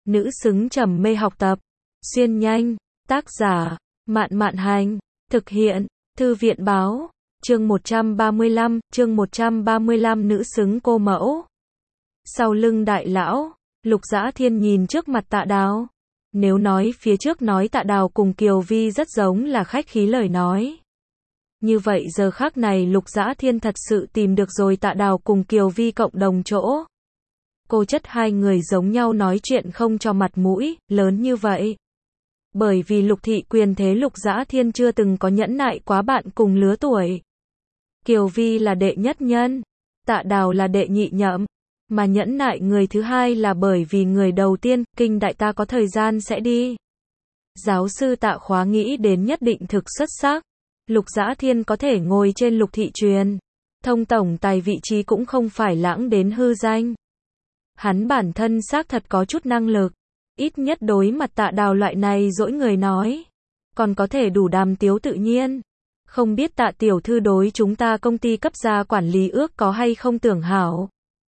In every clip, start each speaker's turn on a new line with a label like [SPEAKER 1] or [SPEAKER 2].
[SPEAKER 1] nữ xứng trầm mê học tập. Xuyên nhanh, tác giả, Mạn Mạn Hành, thực hiện, Thư viện Báo, chương 135, nữ xứng cô mẫu. Sau lưng đại lão, Lục Dã Thiên nhìn trước mặt Tạ Đào. Nếu nói phía trước nói Tạ Đào cùng Kiều Vi rất giống là khách khí lời nói. Như vậy giờ khắc này Lục Dã Thiên thật sự tìm được rồi Tạ Đào cùng Kiều Vi cộng đồng chỗ. Cô chất hai người giống nhau nói chuyện không cho mặt mũi, lớn như vậy. Bởi vì Lục thị quyền thế Lục Dã Thiên chưa từng có nhẫn nại quá bạn cùng lứa tuổi. Kiều Vi là đệ nhất nhân, Tạ Đào là đệ nhị nhậm, mà nhẫn nại người thứ hai là bởi vì người đầu tiên, kinh đại ta có thời gian sẽ đi. Giáo sư Tạ Khóa nghĩ đến nhất định thực xuất sắc. Lục Dã Thiên có thể ngồi trên Lục thị truyền thông tổng tài vị trí cũng không phải lãng đến hư danh. Hắn bản thân xác thật có chút năng lực, ít nhất đối mặt Tạ Đào loại này dỗi người nói, còn có thể đủ đàm tiếu tự nhiên. Không biết Tạ tiểu thư đối chúng ta công ty cấp gia quản lý ước có hay không tưởng hảo.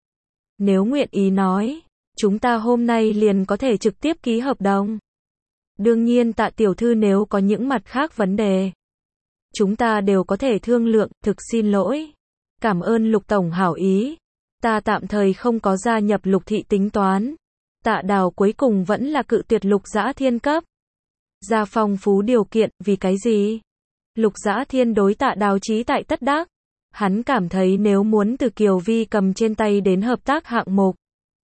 [SPEAKER 1] Nếu nguyện ý nói, chúng ta hôm nay liền có thể trực tiếp ký hợp đồng. Đương nhiên Tạ tiểu thư nếu có những mặt khác vấn đề, chúng ta đều có thể thương lượng, thực xin lỗi. Cảm ơn Lục tổng hảo ý. Ta tạm thời không có gia nhập Lục thị tính toán. Tạ Đào cuối cùng vẫn là cự tuyệt Lục Dã Thiên cấp ra phong phú điều kiện, vì cái gì? Lục Dã Thiên đối Tạ Đào chí tại tất đắc. Hắn cảm thấy nếu muốn từ Kiều Vi cầm trên tay đến hợp tác hạng mục,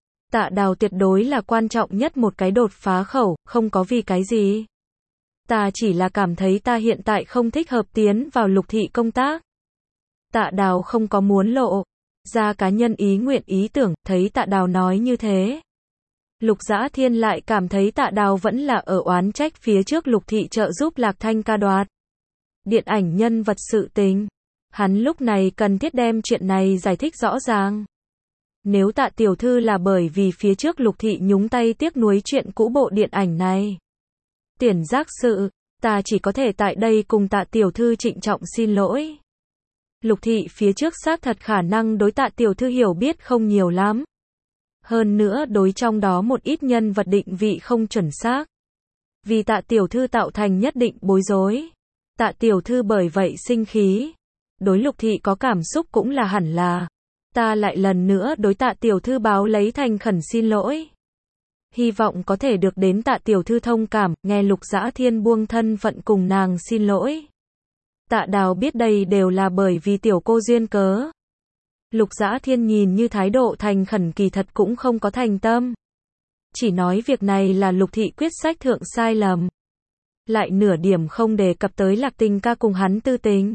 [SPEAKER 1] Tạ Đào tuyệt đối là quan trọng nhất một cái đột phá khẩu, không có vì cái gì. Ta chỉ là cảm thấy ta hiện tại không thích hợp tiến vào Lục thị công tác. Tạ Đào không có muốn lộ ra cá nhân ý nguyện ý tưởng, thấy Tạ Đào nói như thế. Lục Dã Thiên lại cảm thấy Tạ Đào vẫn là ở oán trách phía trước Lục thị trợ giúp Lạc Thanh ca đoạt điện ảnh nhân vật sự tình. Hắn lúc này cần thiết đem chuyện này giải thích rõ ràng. Nếu Tạ tiểu thư là bởi vì phía trước Lục thị nhúng tay tiếc nuối chuyện cũ bộ điện ảnh này, tiền giác sự, ta chỉ có thể tại đây cùng Tạ tiểu thư trịnh trọng xin lỗi. Lục thị phía trước xác thật khả năng đối Tạ tiểu thư hiểu biết không nhiều lắm. Hơn nữa đối trong đó một ít nhân vật định vị không chuẩn xác. Vì Tạ tiểu thư tạo thành nhất định bối rối. Tạ tiểu thư bởi vậy sinh khí. Đối Lục thị có cảm xúc cũng là hẳn là. Ta lại lần nữa đối Tạ tiểu thư báo lấy thành khẩn xin lỗi. Hy vọng có thể được đến Tạ tiểu thư thông cảm, nghe Lục Dã Thiên buông thân phận cùng nàng xin lỗi. Tạ Đào biết đây đều là bởi vì tiểu cô duyên cớ. Lục Dã Thiên nhìn như thái độ thành khẩn kỳ thật cũng không có thành tâm. Chỉ nói việc này là Lục thị quyết sách thượng sai lầm. Lại nửa điểm không đề cập tới Lạc Tình ca cùng hắn tư tình.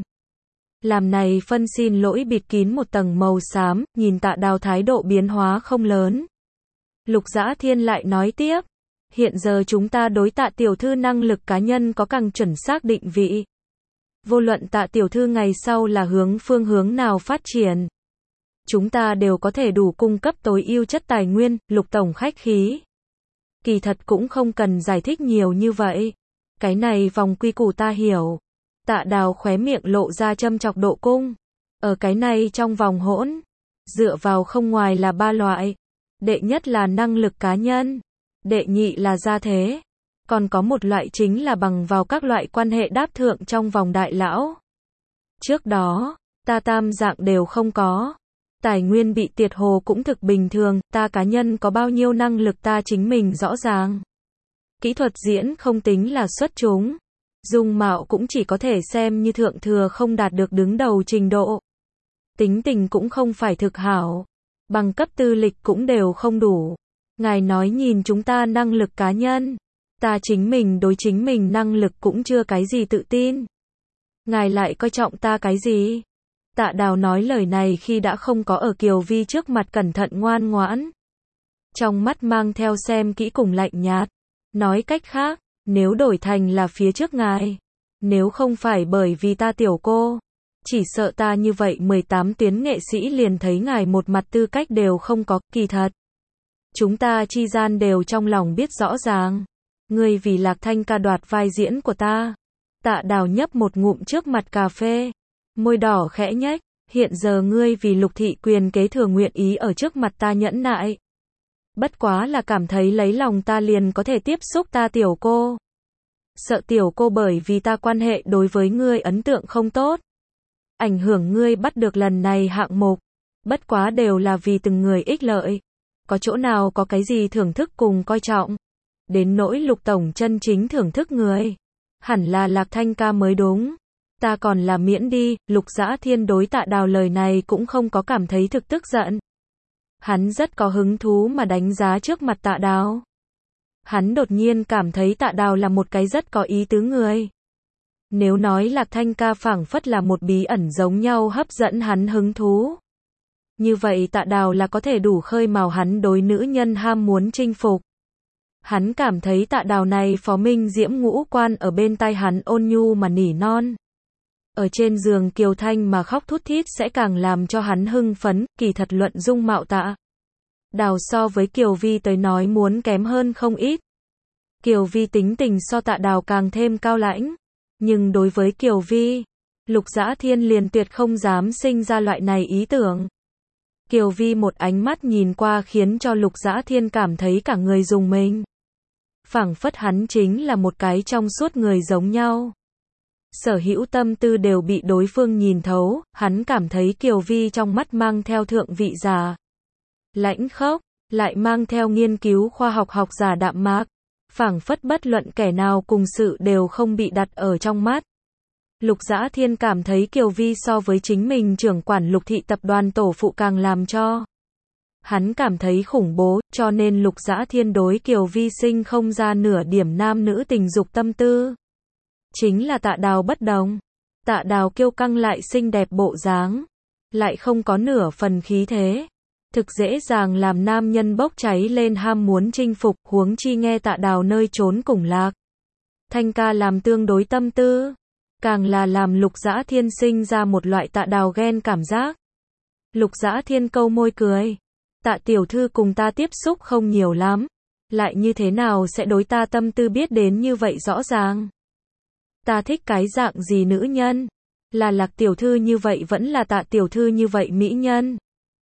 [SPEAKER 1] Làm này phân xin lỗi bịt kín một tầng màu xám, nhìn Tạ Đào thái độ biến hóa không lớn. Lục Dã Thiên lại nói tiếp. Hiện giờ chúng ta đối Tạ tiểu thư năng lực cá nhân có càng chuẩn xác định vị. Vô luận Tạ tiểu thư ngày sau là phương hướng nào phát triển, chúng ta đều có thể đủ cung cấp tối ưu chất tài nguyên. Lục tổng khách khí. Kỳ thật cũng không cần giải thích nhiều như vậy. Cái này vòng quy củ ta hiểu. Tạ Đào khóe miệng lộ ra châm chọc độ cung. Ở cái này trong vòng hỗn, dựa vào không ngoài là ba loại. Đệ nhất là năng lực cá nhân. Đệ nhị là gia thế. Còn có một loại chính là bằng vào các loại quan hệ đáp thượng trong vòng đại lão. Trước đó, ta tam dạng đều không có. Tài nguyên bị tiệt hồ cũng thực bình thường, ta cá nhân có bao nhiêu năng lực ta chính mình rõ ràng. Kỹ thuật diễn không tính là xuất chúng. Dung mạo cũng chỉ có thể xem như thượng thừa không đạt được đứng đầu trình độ. Tính tình cũng không phải thực hảo. Bằng cấp tư lịch cũng đều không đủ. Ngài nói nhìn chúng ta năng lực cá nhân. Ta chính mình đối chính mình năng lực cũng chưa cái gì tự tin. Ngài lại coi trọng ta cái gì? Tạ Đào nói lời này khi đã không có ở Kiều Vi trước mặt cẩn thận ngoan ngoãn. Trong mắt mang theo xem kỹ cùng lạnh nhạt. Nói cách khác, nếu đổi thành là phía trước ngài, nếu không phải bởi vì ta tiểu cô, chỉ sợ ta như vậy 18 tuyến nghệ sĩ liền thấy ngài một mặt tư cách đều không có. Kỳ thật, chúng ta chi gian đều trong lòng biết rõ ràng. Ngươi vì Lạc Thanh ca đoạt vai diễn của ta. Tạ Đào nhấp một ngụm trước mặt cà phê, môi đỏ khẽ nhếch. Hiện giờ ngươi vì Lục thị quyền kế thừa nguyện ý ở trước mặt ta nhẫn nại. Bất quá là cảm thấy lấy lòng ta liền có thể tiếp xúc ta tiểu cô. Sợ tiểu cô bởi vì ta quan hệ đối với ngươi ấn tượng không tốt. Ảnh hưởng ngươi bắt được lần này hạng mục. Bất quá đều là vì từng người ích lợi. Có chỗ nào có cái gì thưởng thức cùng coi trọng. Đến nỗi Lục tổng chân chính thưởng thức người. Hẳn là Lạc Thanh ca mới đúng. Ta còn là miễn đi, Lục Dã Thiên đối Tạ Đào lời này cũng không có cảm thấy thực tức giận. Hắn rất có hứng thú mà đánh giá trước mặt Tạ Đào. Hắn đột nhiên cảm thấy Tạ Đào là một cái rất có ý tứ người. Nếu nói Lạc Thanh ca phảng phất là một bí ẩn giống nhau hấp dẫn hắn hứng thú. Như vậy Tạ Đào là có thể đủ khơi mào hắn đối nữ nhân ham muốn chinh phục. Hắn cảm thấy Tạ Đào này phó minh diễm ngũ quan ở bên tai hắn ôn nhu mà nỉ non. Ở trên giường kiều thanh mà khóc thút thít sẽ càng làm cho hắn hưng phấn, kỳ thật luận dung mạo Tạ Đào so với Kiều Vi tới nói muốn kém hơn không ít. Kiều Vi tính tình so Tạ Đào càng thêm cao lãnh. Nhưng đối với Kiều Vi, Lục Dã Thiên liền tuyệt không dám sinh ra loại này ý tưởng. Kiều Vi một ánh mắt nhìn qua khiến cho Lục Dã Thiên cảm thấy cả người rùng mình. Phảng phất hắn chính là một cái trong suốt người giống nhau. Sở hữu tâm tư đều bị đối phương nhìn thấu, hắn cảm thấy Kiều Vi trong mắt mang theo thượng vị giả. Lãnh khốc, lại mang theo nghiên cứu khoa học học giả đạm mạc. Phảng phất bất luận kẻ nào cùng sự đều không bị đặt ở trong mắt. Lục Dã Thiên cảm thấy Kiều Vi so với chính mình trưởng quản Lục thị tập đoàn tổ phụ càng làm cho hắn cảm thấy khủng bố, cho nên Lục Dã Thiên đối Kiều Vi sinh không ra nửa điểm nam nữ tình dục tâm tư. Chính là Tạ Đào bất đồng. Tạ Đào kiêu căng lại xinh đẹp bộ dáng, lại không có nửa phần khí thế. Thực dễ dàng làm nam nhân bốc cháy lên ham muốn chinh phục, huống chi nghe Tạ Đào nơi trốn cùng Lạc Thanh ca làm tương đối tâm tư. Càng là làm Lục Dã Thiên sinh ra một loại Tạ Đào ghen cảm giác. Lục Dã Thiên câu môi cười. Tạ tiểu thư cùng ta tiếp xúc không nhiều lắm. Lại như thế nào sẽ đối ta tâm tư biết đến như vậy rõ ràng. Ta thích cái dạng gì nữ nhân? Là Lạc tiểu thư như vậy vẫn là Tạ tiểu thư như vậy mỹ nhân?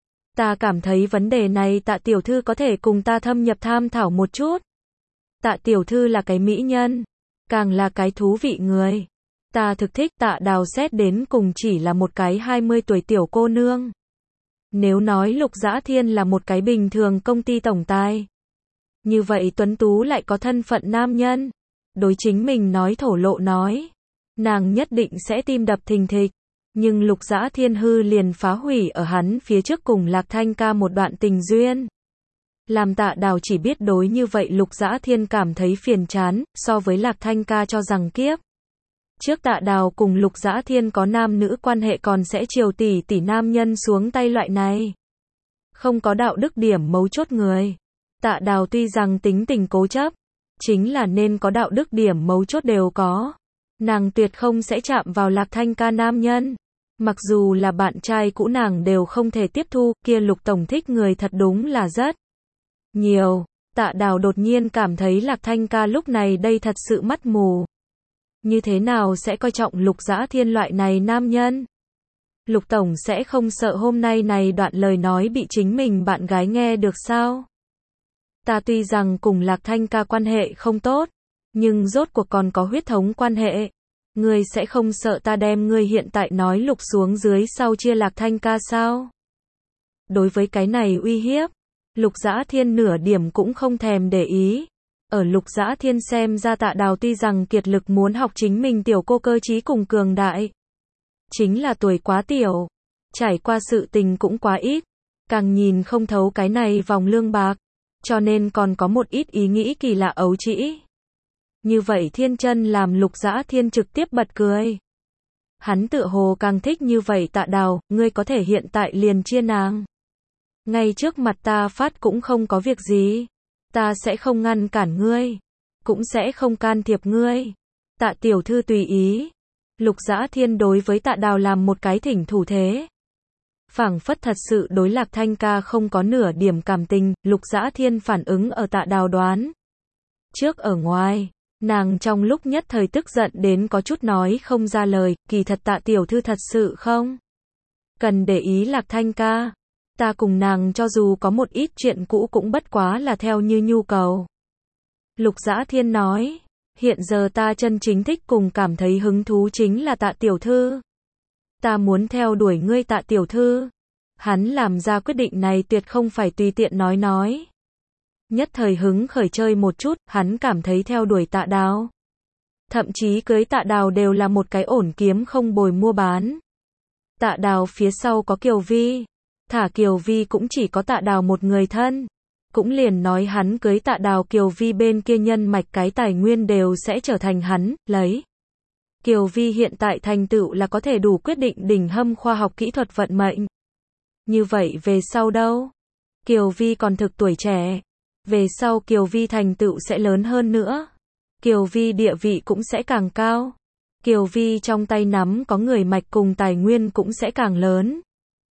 [SPEAKER 1] Ta cảm thấy vấn đề này Tạ tiểu thư có thể cùng ta thâm nhập tham thảo một chút. Tạ tiểu thư là cái mỹ nhân, càng là cái thú vị người. Ta thực thích. Tạ Đào xét đến cùng chỉ là một cái 20 tuổi tiểu cô nương. Nếu nói Lục Dã Thiên là một cái bình thường công ty tổng tài, như vậy tuấn tú lại có thân phận nam nhân, đối chính mình nói thổ lộ nói, nàng nhất định sẽ tim đập thình thịch. Nhưng Lục Dã Thiên hư liền phá hủy ở hắn phía trước cùng Lạc Thanh ca một đoạn tình duyên. Làm Tạ Đào chỉ biết đối như vậy Lục Dã Thiên cảm thấy phiền chán, so với Lạc Thanh ca cho rằng kiếp trước Tạ Đào cùng Lục Dã Thiên có nam nữ quan hệ còn sẽ chiều tỷ tỷ nam nhân xuống tay loại này. Không có đạo đức điểm mấu chốt người. Tạ Đào tuy rằng tính tình cố chấp, chính là nên có đạo đức điểm mấu chốt đều có. Nàng tuyệt không sẽ chạm vào Lạc Thanh ca nam nhân. Mặc dù là bạn trai cũ nàng đều không thể tiếp thu, kia Lục tổng thích người thật đúng là rất nhiều. Tạ Đào đột nhiên cảm thấy Lạc Thanh ca lúc này đây thật sự mắt mù. Như thế nào sẽ coi trọng Lục Dã Thiên loại này nam nhân? Lục tổng sẽ không sợ hôm nay này đoạn lời nói bị chính mình bạn gái nghe được sao? Ta tuy rằng cùng Lạc Thanh ca quan hệ không tốt, nhưng rốt cuộc còn có huyết thống quan hệ. Ngươi sẽ không sợ ta đem ngươi hiện tại nói Lục xuống dưới sau chia Lạc Thanh ca sao? Đối với cái này uy hiếp, Lục Dã Thiên nửa điểm cũng không thèm để ý. Ở Lục Dã Thiên xem ra Tạ Đào tuy rằng kiệt lực muốn học chính mình tiểu cô cơ trí cùng cường đại. Chính là tuổi quá tiểu, trải qua sự tình cũng quá ít, càng nhìn không thấu cái này vòng lương bạc, cho nên còn có một ít ý nghĩ kỳ lạ ấu trĩ. Như vậy thiên chân làm Lục Dã Thiên trực tiếp bật cười. Hắn tựa hồ càng thích như vậy. Tạ Đào, ngươi có thể hiện tại liền chia nàng. Ngay trước mặt ta phát cũng không có việc gì. Ta sẽ không ngăn cản ngươi, cũng sẽ không can thiệp ngươi. Tạ tiểu thư tùy ý. Lục Dã Thiên đối với Tạ Đào làm một cái thỉnh thủ thế. Phảng phất thật sự đối Lạc Thanh ca không có nửa điểm cảm tình. Lục Dã Thiên phản ứng ở Tạ Đào đoán trước ở ngoài. Nàng trong lúc nhất thời tức giận đến có chút nói không ra lời. Kỳ thật Tạ tiểu thư thật sự không cần để ý Lạc Thanh ca. Ta cùng nàng cho dù có một ít chuyện cũ cũng bất quá là theo như nhu cầu. Lục Dã Thiên nói, hiện giờ ta chân chính thích cùng cảm thấy hứng thú chính là Tạ tiểu thư. Ta muốn theo đuổi ngươi Tạ tiểu thư. Hắn làm ra quyết định này tuyệt không phải tùy tiện nói. Nhất thời hứng khởi chơi một chút, hắn cảm thấy theo đuổi Tạ Đào. Thậm chí cưới Tạ Đào đều là một cái ổn kiếm không bồi mua bán. Tạ Đào phía sau có Kiều Vi. Thả Kiều Vi cũng chỉ có Tạ Đào một người thân. Cũng liền nói hắn cưới Tạ Đào Kiều Vi bên kia nhân mạch cái tài nguyên đều sẽ trở thành hắn, lấy. Kiều Vi hiện tại thành tựu là có thể đủ quyết định đỉnh hâm khoa học kỹ thuật vận mệnh. Như vậy về sau đâu? Kiều Vi còn thực tuổi trẻ. Về sau Kiều Vi thành tựu sẽ lớn hơn nữa. Kiều Vi địa vị cũng sẽ càng cao. Kiều Vi trong tay nắm có người mạch cùng tài nguyên cũng sẽ càng lớn.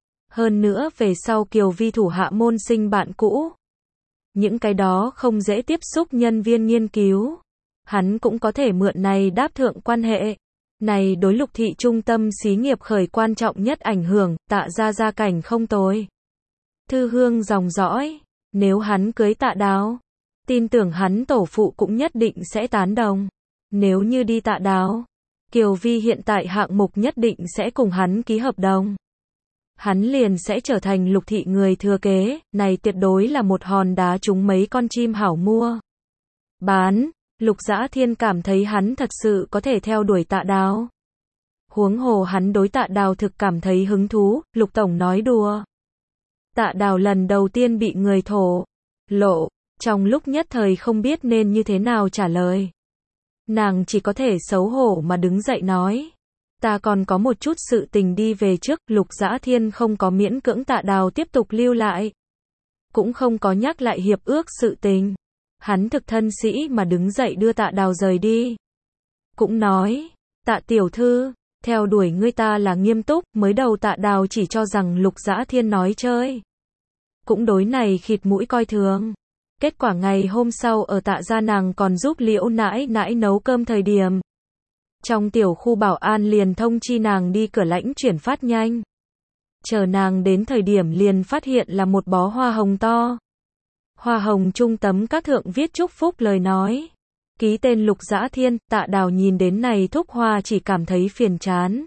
[SPEAKER 1] Hơn nữa về sau Kiều Vi thủ hạ môn sinh bạn cũ. Những cái đó không dễ tiếp xúc nhân viên nghiên cứu. Hắn cũng có thể mượn này đáp thượng quan hệ. Này đối Lục thị trung tâm xí nghiệp khởi quan trọng nhất ảnh hưởng, Tạ gia gia cảnh không tồi. Thư hương dòng dõi, nếu hắn cưới Tạ Đào, tin tưởng hắn tổ phụ cũng nhất định sẽ tán đồng. Nếu như đi Tạ Đào, Kiều Vi hiện tại hạng mục nhất định sẽ cùng hắn ký hợp đồng. Hắn liền sẽ trở thành Lục thị người thừa kế, này tuyệt đối là một hòn đá trúng mấy con chim hảo mua. Bán, Lục Dã Thiên cảm thấy hắn thật sự có thể theo đuổi Tạ Đào. Huống hồ hắn đối Tạ Đào thực cảm thấy hứng thú, Lục tổng nói đùa. Tạ Đào lần đầu tiên bị người thổ lộ, trong lúc nhất thời không biết nên như thế nào trả lời. Nàng chỉ có thể xấu hổ mà đứng dậy nói. Ta còn có một chút sự tình đi về trước, Lục Dã Thiên không có miễn cưỡng Tạ Đào tiếp tục lưu lại. Cũng không có nhắc lại hiệp ước sự tình. Hắn thực thân sĩ mà đứng dậy đưa Tạ Đào rời đi. Cũng nói, Tạ tiểu thư, theo đuổi ngươi ta là nghiêm túc, mới đầu Tạ Đào chỉ cho rằng Lục Dã Thiên nói chơi. Cũng đối này khịt mũi coi thường. Kết quả ngày hôm sau ở Tạ gia nàng còn giúp Liễu nãi nãi nấu cơm thời điểm. Trong tiểu khu bảo an liền thông chi nàng đi cửa lãnh chuyển phát nhanh. Chờ nàng đến thời điểm liền phát hiện là một bó hoa hồng to. Hoa hồng trung tấm các thượng viết chúc phúc lời nói. Ký tên Lục Dã Thiên, Tạ Đào nhìn đến này thúc hoa chỉ cảm thấy phiền chán.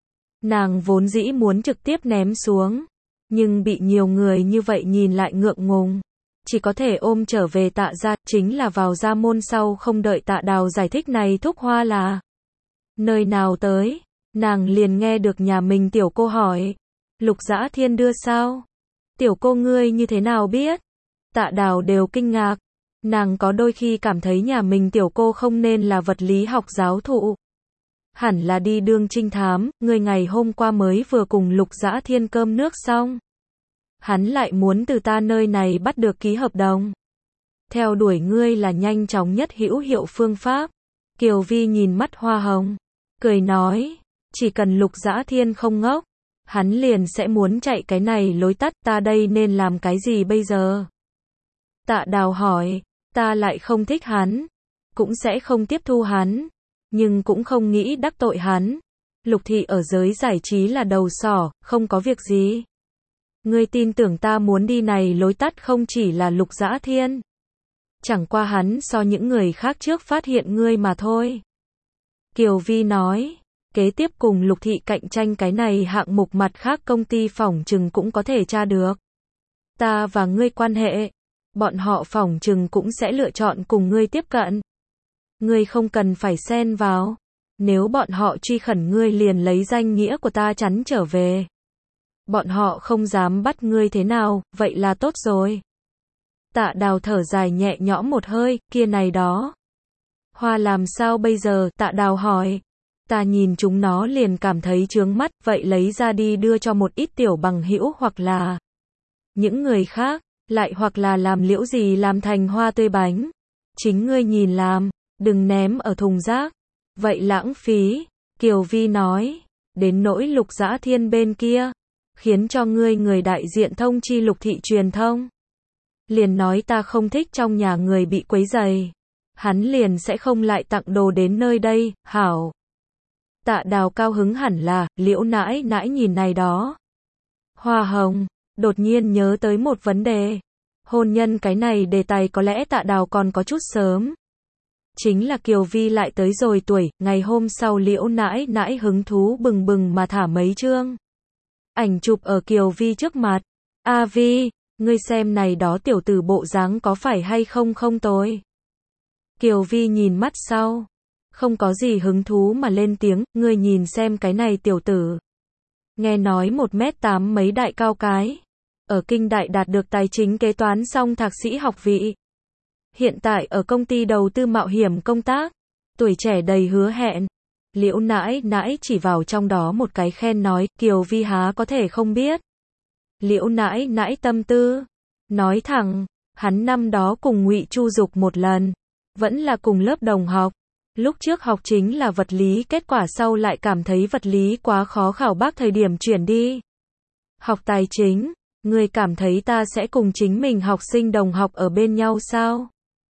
[SPEAKER 1] Nàng vốn dĩ muốn trực tiếp ném xuống. Nhưng bị nhiều người như vậy nhìn lại ngượng ngùng. Chỉ có thể ôm trở về Tạ gia, chính là vào gia môn sau không đợi Tạ Đào giải thích này thúc hoa là nơi nào tới. Nàng liền nghe được nhà mình tiểu cô hỏi. Lục Dã Thiên đưa sao? Tiểu cô ngươi như thế nào biết? Tạ Đào đều kinh ngạc. Nàng có đôi khi cảm thấy nhà mình tiểu cô không nên là vật lý học giáo thụ. Hẳn là đi đương trinh thám, người ngày hôm qua mới vừa cùng Lục Dã Thiên cơm nước xong. Hắn lại muốn từ ta nơi này bắt được ký hợp đồng. Theo đuổi ngươi là nhanh chóng nhất hữu hiệu phương pháp. Kiều Vi nhìn mắt hoa hồng, cười nói, chỉ cần Lục Dã Thiên không ngốc, hắn liền sẽ muốn chạy cái này lối tắt, ta đây nên làm cái gì bây giờ? Tạ Đào hỏi, ta lại không thích hắn, cũng sẽ không tiếp thu hắn, nhưng cũng không nghĩ đắc tội hắn. Lục thị ở giới giải trí là đầu sỏ, không có việc gì. Ngươi tin tưởng ta muốn đi này lối tắt không chỉ là Lục Dã Thiên. Chẳng qua hắn so những người khác trước phát hiện ngươi mà thôi. Kiều Vi nói, kế tiếp cùng Lục thị cạnh tranh cái này hạng mục mặt khác công ty phỏng chừng cũng có thể tra được. Ta và ngươi quan hệ, bọn họ phỏng chừng cũng sẽ lựa chọn cùng ngươi tiếp cận. Ngươi không cần phải xen vào. Nếu bọn họ truy khẩn ngươi liền lấy danh nghĩa của ta chắn trở về. Bọn họ không dám bắt ngươi thế nào, vậy là tốt rồi. Tạ Đào thở dài nhẹ nhõm một hơi, kia này đó. Hoa làm sao bây giờ, Tạ Đào hỏi. Ta nhìn chúng nó liền cảm thấy chướng mắt, vậy lấy ra đi đưa cho một ít tiểu bằng hữu hoặc là những người khác, lại hoặc là làm liễu gì làm thành hoa tươi bánh. Chính ngươi nhìn làm, đừng ném ở thùng rác. Vậy lãng phí, Kiều Vi nói, đến nỗi Lục Dã Thiên bên kia, khiến cho ngươi người đại diện thông chi Lục thị truyền thông. Liền nói ta không thích trong nhà người bị quấy rầy. Hắn liền sẽ không lại tặng đồ đến nơi đây, hảo. Tạ Đào cao hứng hẳn là, Liễu nãi nãi nhìn này đó. Hoa hồng, đột nhiên nhớ tới một vấn đề. Hôn nhân cái này đề tài có lẽ Tạ Đào còn có chút sớm. Chính là Kiều Vi lại tới rồi tuổi, ngày hôm sau Liễu nãi nãi hứng thú bừng bừng mà thả mấy chương ảnh chụp ở Kiều Vi trước mặt. A Vi, ngươi xem này đó tiểu tử bộ dáng có phải hay không không tồi. Kiều Vi nhìn mắt sau, không có gì hứng thú mà lên tiếng, ngươi nhìn xem cái này tiểu tử. Nghe nói 1m8 mấy đại cao cái. Ở Kinh Đại đạt được tài chính kế toán xong thạc sĩ học vị. Hiện tại ở công ty đầu tư mạo hiểm công tác. Tuổi trẻ đầy hứa hẹn. Liễu nãi nãi chỉ vào trong đó một cái khen nói, Kiều Vi há có thể không biết. Liễu nãi nãi tâm tư. Nói thẳng, hắn năm đó cùng Ngụy Chu Dục một lần. Vẫn là cùng lớp đồng học. Lúc trước học chính là vật lý, kết quả sau lại cảm thấy vật lý quá khó khảo bác thời điểm chuyển đi. Học tài chính, người cảm thấy ta sẽ cùng chính mình học sinh đồng học ở bên nhau sao?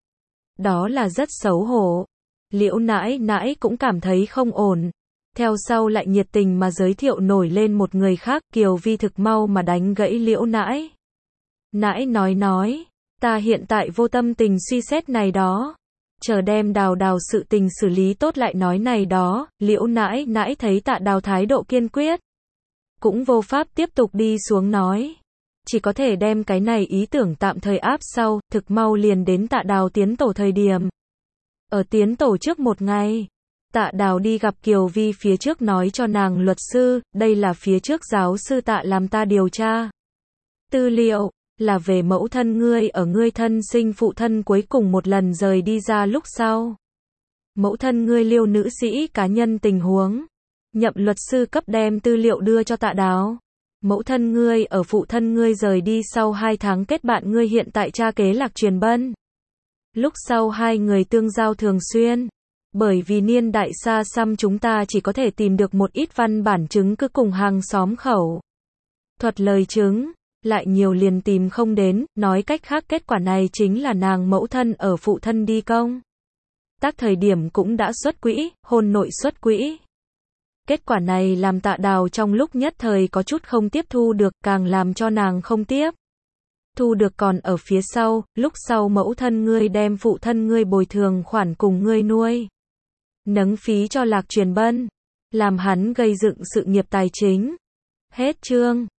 [SPEAKER 1] Đó là rất xấu hổ. Liễu nãi nãi cũng cảm thấy không ổn. Theo sau lại nhiệt tình mà giới thiệu nổi lên một người khác, Kiều Vi thực mau mà đánh gãy Liễu nãi. Nãi nói, ta hiện tại vô tâm tình suy xét này đó. Chờ đem Đào Đào sự tình xử lý tốt lại nói này đó. Liễu nãi nãi thấy Tạ Đào thái độ kiên quyết, cũng vô pháp tiếp tục đi xuống nói. Chỉ có thể đem cái này ý tưởng tạm thời áp sau, thực mau liền đến Tạ Đào tiến tổ thời điểm. Ở tiến tổ trước một ngày, Tạ Đào đi gặp Kiều Vi phía trước nói cho nàng luật sư, đây là phía trước giáo sư Tạ làm ta điều tra. Tư liệu, là về mẫu thân ngươi ở ngươi thân sinh phụ thân cuối cùng một lần rời đi ra lúc sau. Mẫu thân ngươi Liêu nữ sĩ cá nhân tình huống. Nhậm luật sư cấp đem tư liệu đưa cho Tạ Đào. Mẫu thân ngươi ở phụ thân ngươi rời đi sau 2 tháng kết bạn ngươi hiện tại cha kế Lạc Truyền Bân. Lúc sau hai người tương giao thường xuyên. Bởi vì niên đại xa xăm chúng ta chỉ có thể tìm được một ít văn bản chứng cứ cùng hàng xóm khẩu thuật lời chứng, lại nhiều liền tìm không đến, nói cách khác kết quả này chính là nàng mẫu thân ở phụ thân đi công tác thời điểm cũng đã xuất quỹ, hôn nội xuất quỹ. Kết quả này làm Tạ Đào trong lúc nhất thời có chút không tiếp thu được, càng làm cho nàng không tiếp thu được còn ở phía sau, lúc sau mẫu thân ngươi đem phụ thân ngươi bồi thường khoản cùng ngươi nuôi nấng phí cho Lạc Truyền Bân, làm hắn gây dựng sự nghiệp tài chính. Hết chương.